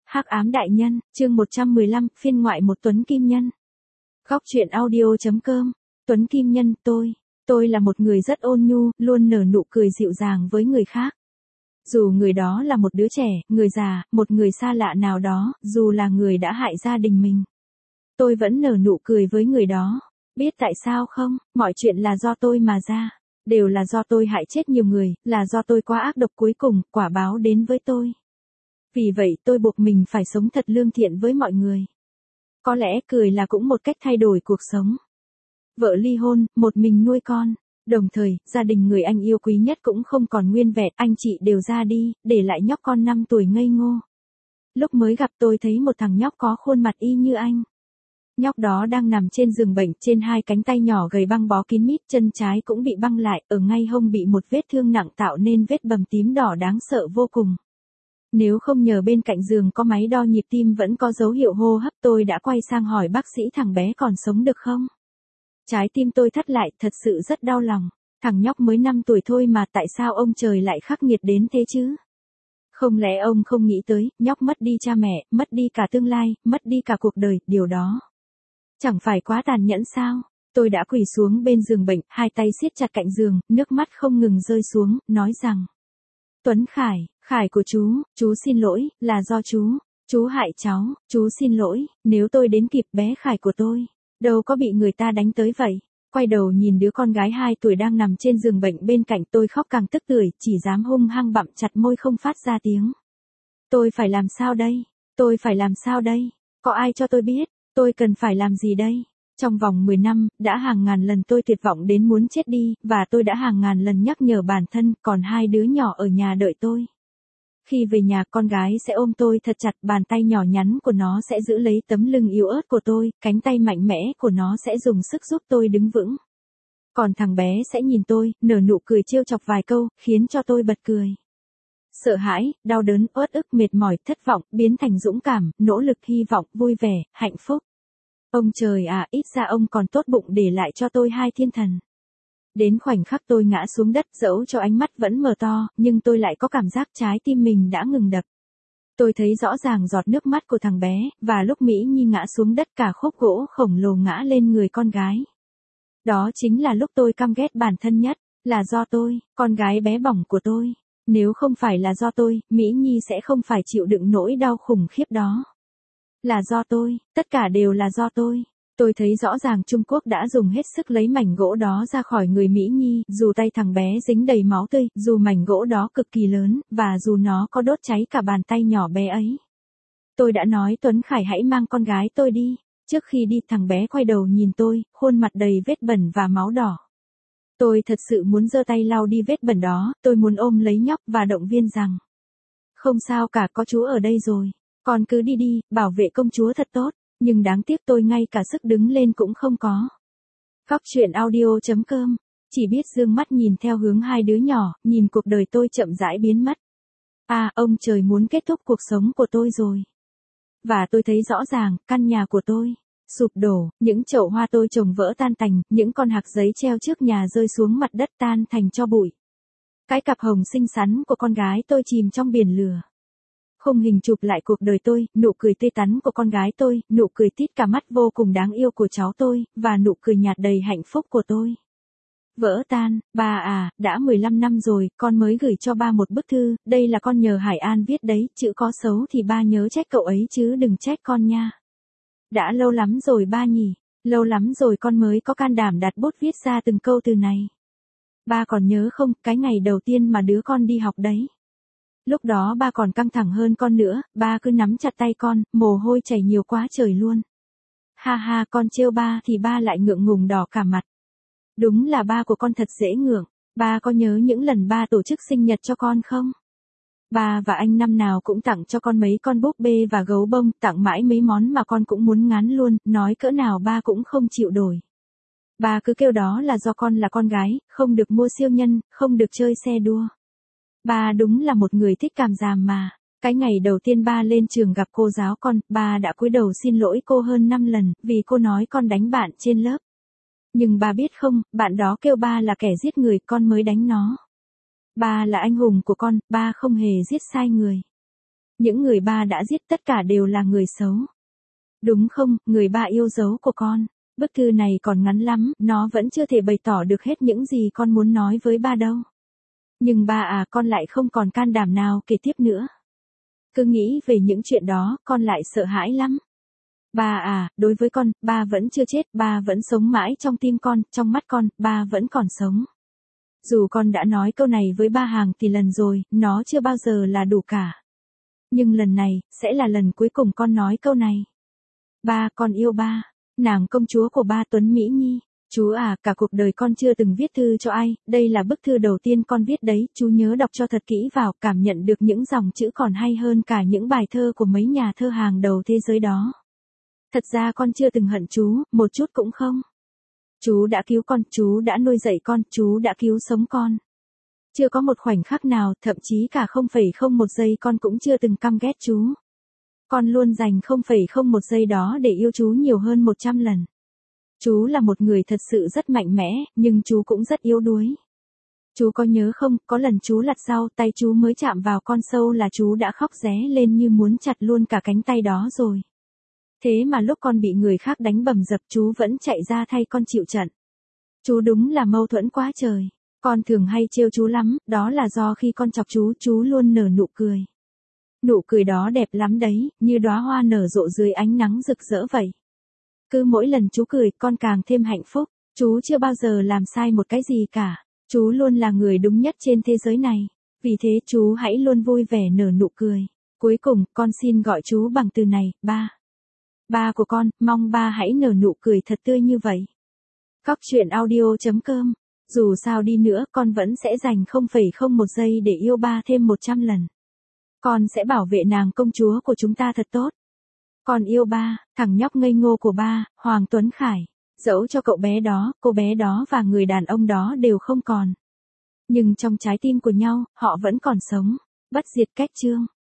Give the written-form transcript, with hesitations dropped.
Hắc ám đại nhân, chương 115, phiên ngoại một Tuấn Kim Nhân. Góc truyện audio.com. Tuấn Kim Nhân, tôi là một người rất ôn nhu, luôn nở nụ cười dịu dàng với người khác. Dù người đó là một đứa trẻ, người già, một người xa lạ nào đó, dù là người đã hại gia đình mình, tôi vẫn nở nụ cười với người đó. Biết tại sao không? Mọi chuyện là do tôi mà ra. Đều là do tôi hại chết nhiều người, là do tôi quá ác độc, cuối cùng, quả báo đến với tôi. Vì vậy tôi buộc mình phải sống thật lương thiện với mọi người. Có lẽ cười là cũng một cách thay đổi cuộc sống. Vợ ly hôn, một mình nuôi con. Đồng thời, gia đình người anh yêu quý nhất cũng không còn nguyên vẹn, anh chị đều ra đi, để lại nhóc con 5 tuổi ngây ngô. Lúc mới gặp tôi thấy một thằng nhóc có khuôn mặt y như anh. Nhóc đó đang nằm trên giường bệnh, trên hai cánh tay nhỏ gầy băng bó kín mít, chân trái cũng bị băng lại, ở ngay hông bị một vết thương nặng tạo nên vết bầm tím đỏ đáng sợ vô cùng. Nếu không nhờ bên cạnh giường có máy đo nhịp tim vẫn có dấu hiệu hô hấp, tôi đã quay sang hỏi bác sĩ thằng bé còn sống được không? Trái tim tôi thắt lại, thật sự rất đau lòng. Thằng nhóc mới 5 tuổi thôi mà tại sao ông trời lại khắc nghiệt đến thế chứ? Không lẽ ông không nghĩ tới, nhóc mất đi cha mẹ, mất đi cả tương lai, mất đi cả cuộc đời, điều đó chẳng phải quá tàn nhẫn sao? Tôi đã quỳ xuống bên giường bệnh, hai tay siết chặt cạnh giường, nước mắt không ngừng rơi xuống, nói rằng: Tuấn Khải, Khải của chú xin lỗi, là do chú hại cháu, chú xin lỗi, nếu tôi đến kịp bé Khải của tôi, đâu có bị người ta đánh tới vậy. Quay đầu nhìn đứa con gái 2 tuổi đang nằm trên giường bệnh bên cạnh, tôi khóc càng tức tưởi, chỉ dám hung hăng bặm chặt môi không phát ra tiếng. Tôi phải làm sao đây? Tôi phải làm sao đây? Có ai cho tôi biết, tôi cần phải làm gì đây? Trong vòng 10 năm, đã hàng ngàn lần tôi tuyệt vọng đến muốn chết đi, và tôi đã hàng ngàn lần nhắc nhở bản thân, còn 2 đứa nhỏ ở nhà đợi tôi. Khi về nhà, con gái sẽ ôm tôi thật chặt, bàn tay nhỏ nhắn của nó sẽ giữ lấy tấm lưng yếu ớt của tôi, cánh tay mạnh mẽ của nó sẽ dùng sức giúp tôi đứng vững. Còn thằng bé sẽ nhìn tôi, nở nụ cười trêu chọc vài câu, khiến cho tôi bật cười. Sợ hãi, đau đớn, uất ức, mệt mỏi, thất vọng, biến thành dũng cảm, nỗ lực, hy vọng, vui vẻ, hạnh phúc. Ông trời à, ít ra ông còn tốt bụng để lại cho tôi 2 thiên thần. Đến khoảnh khắc tôi ngã xuống đất, dẫu cho ánh mắt vẫn mở to, nhưng tôi lại có cảm giác trái tim mình đã ngừng đập. Tôi thấy rõ ràng giọt nước mắt của thằng bé, và lúc Mỹ Nhi ngã xuống đất cả khúc gỗ khổng lồ ngã lên người con gái. Đó chính là lúc tôi căm ghét bản thân nhất, là do tôi, con gái bé bỏng của tôi. Nếu không phải là do tôi, Mỹ Nhi sẽ không phải chịu đựng nỗi đau khủng khiếp đó. Là do tôi, tất cả đều là do tôi. Tôi thấy rõ ràng Trung Quốc đã dùng hết sức lấy mảnh gỗ đó ra khỏi người Mỹ Nhi, dù tay thằng bé dính đầy máu tươi, dù mảnh gỗ đó cực kỳ lớn, và dù nó có đốt cháy cả bàn tay nhỏ bé ấy. Tôi đã nói Tuấn Khải hãy mang con gái tôi đi. Trước khi đi, thằng bé quay đầu nhìn tôi, khuôn mặt đầy vết bẩn và máu đỏ. Tôi thật sự muốn giơ tay lau đi vết bẩn đó, tôi muốn ôm lấy nhóc và động viên rằng: Không sao cả, có chú ở đây rồi. Con cứ đi đi, bảo vệ công chúa thật tốt. Nhưng đáng tiếc tôi ngay cả sức đứng lên cũng không có. Góc truyện audio.com. Chỉ biết dương mắt nhìn theo hướng 2 đứa nhỏ, nhìn cuộc đời tôi chậm rãi biến mất. À, ông trời muốn kết thúc cuộc sống của tôi rồi. Và tôi thấy rõ ràng, căn nhà của tôi sụp đổ, những chậu hoa tôi trồng vỡ tan tành, những con hạc giấy treo trước nhà rơi xuống mặt đất tan thành tro bụi. Cái cặp hồng xinh xắn của con gái tôi chìm trong biển lửa. Khung hình chụp lại cuộc đời tôi, nụ cười tươi tắn của con gái tôi, nụ cười tít cả mắt vô cùng đáng yêu của cháu tôi, và nụ cười nhạt đầy hạnh phúc của tôi. Vỡ tan, ba à, đã 15 năm rồi, con mới gửi cho ba một bức thư, đây là con nhờ Hải An viết đấy, chữ có xấu thì ba nhớ trách cậu ấy chứ đừng trách con nha. Đã lâu lắm rồi ba nhỉ, lâu lắm rồi con mới có can đảm đặt bút viết ra từng câu từ này. Ba còn nhớ không, cái ngày đầu tiên mà đứa con đi học đấy. Lúc đó ba còn căng thẳng hơn con nữa, ba cứ nắm chặt tay con, mồ hôi chảy nhiều quá trời luôn. Ha ha, con trêu ba thì ba lại ngượng ngùng đỏ cả mặt. Đúng là ba của con thật dễ ngượng. Ba có nhớ những lần ba tổ chức sinh nhật cho con không? Ba và anh năm nào cũng tặng cho con mấy con búp bê và gấu bông, tặng mãi mấy món mà con cũng muốn ngán luôn, nói cỡ nào ba cũng không chịu đổi. Ba cứ kêu đó là do con là con gái, không được mua siêu nhân, không được chơi xe đua. Ba đúng là một người thích cảm giảm mà. Cái ngày đầu tiên ba lên trường gặp cô giáo con, ba đã cúi đầu xin lỗi cô hơn 5 lần, vì cô nói con đánh bạn trên lớp. Nhưng ba biết không, bạn đó kêu ba là kẻ giết người, con mới đánh nó. Ba là anh hùng của con, ba không hề giết sai người. Những người ba đã giết tất cả đều là người xấu. Đúng không, người ba yêu dấu của con. Bức thư này còn ngắn lắm, nó vẫn chưa thể bày tỏ được hết những gì con muốn nói với ba đâu. Nhưng ba à, con lại không còn can đảm nào kể tiếp nữa. Cứ nghĩ về những chuyện đó, con lại sợ hãi lắm. Ba à, đối với con, ba vẫn chưa chết, ba vẫn sống mãi trong tim con, trong mắt con, ba vẫn còn sống. Dù con đã nói câu này với ba hàng tỷ lần rồi, nó chưa bao giờ là đủ cả. Nhưng lần này, sẽ là lần cuối cùng con nói câu này. Ba, con yêu ba. Nàng công chúa của ba Tuấn Mỹ Nhi. Chú à, cả cuộc đời con chưa từng viết thư cho ai, đây là bức thư đầu tiên con viết đấy, chú nhớ đọc cho thật kỹ vào, cảm nhận được những dòng chữ còn hay hơn cả những bài thơ của mấy nhà thơ hàng đầu thế giới đó. Thật ra con chưa từng hận chú, một chút cũng không. Chú đã cứu con, chú đã nuôi dạy con, chú đã cứu sống con. Chưa có một khoảnh khắc nào, thậm chí cả 0,01 giây con cũng chưa từng căm ghét chú. Con luôn dành 0,01 giây đó để yêu chú nhiều hơn 100 lần. Chú là một người thật sự rất mạnh mẽ, nhưng chú cũng rất yếu đuối. Chú có nhớ không, có lần chú lặt rau, tay chú mới chạm vào con sâu là chú đã khóc ré lên như muốn chặt luôn cả cánh tay đó rồi. Thế mà lúc con bị người khác đánh bầm dập chú vẫn chạy ra thay con chịu trận. Chú đúng là mâu thuẫn quá trời. Con thường hay trêu chú lắm, đó là do khi con chọc chú luôn nở nụ cười. Nụ cười đó đẹp lắm đấy, như đóa hoa nở rộ dưới ánh nắng rực rỡ vậy. Cứ mỗi lần chú cười, con càng thêm hạnh phúc. Chú chưa bao giờ làm sai một cái gì cả. Chú luôn là người đúng nhất trên thế giới này. Vì thế chú hãy luôn vui vẻ nở nụ cười. Cuối cùng, con xin gọi chú bằng từ này, ba. Ba của con, mong ba hãy nở nụ cười thật tươi như vậy. Cóc truyện audio.com. Dù sao đi nữa, con vẫn sẽ dành 0,01 giây để yêu ba thêm 100 lần. Con sẽ bảo vệ nàng công chúa của chúng ta thật tốt. Con yêu ba, thằng nhóc ngây ngô của ba, Hoàng Tuấn Khải. Dẫu cho cậu bé đó, cô bé đó và người đàn ông đó đều không còn. Nhưng trong trái tim của nhau, họ vẫn còn sống. Bất diệt cách chương.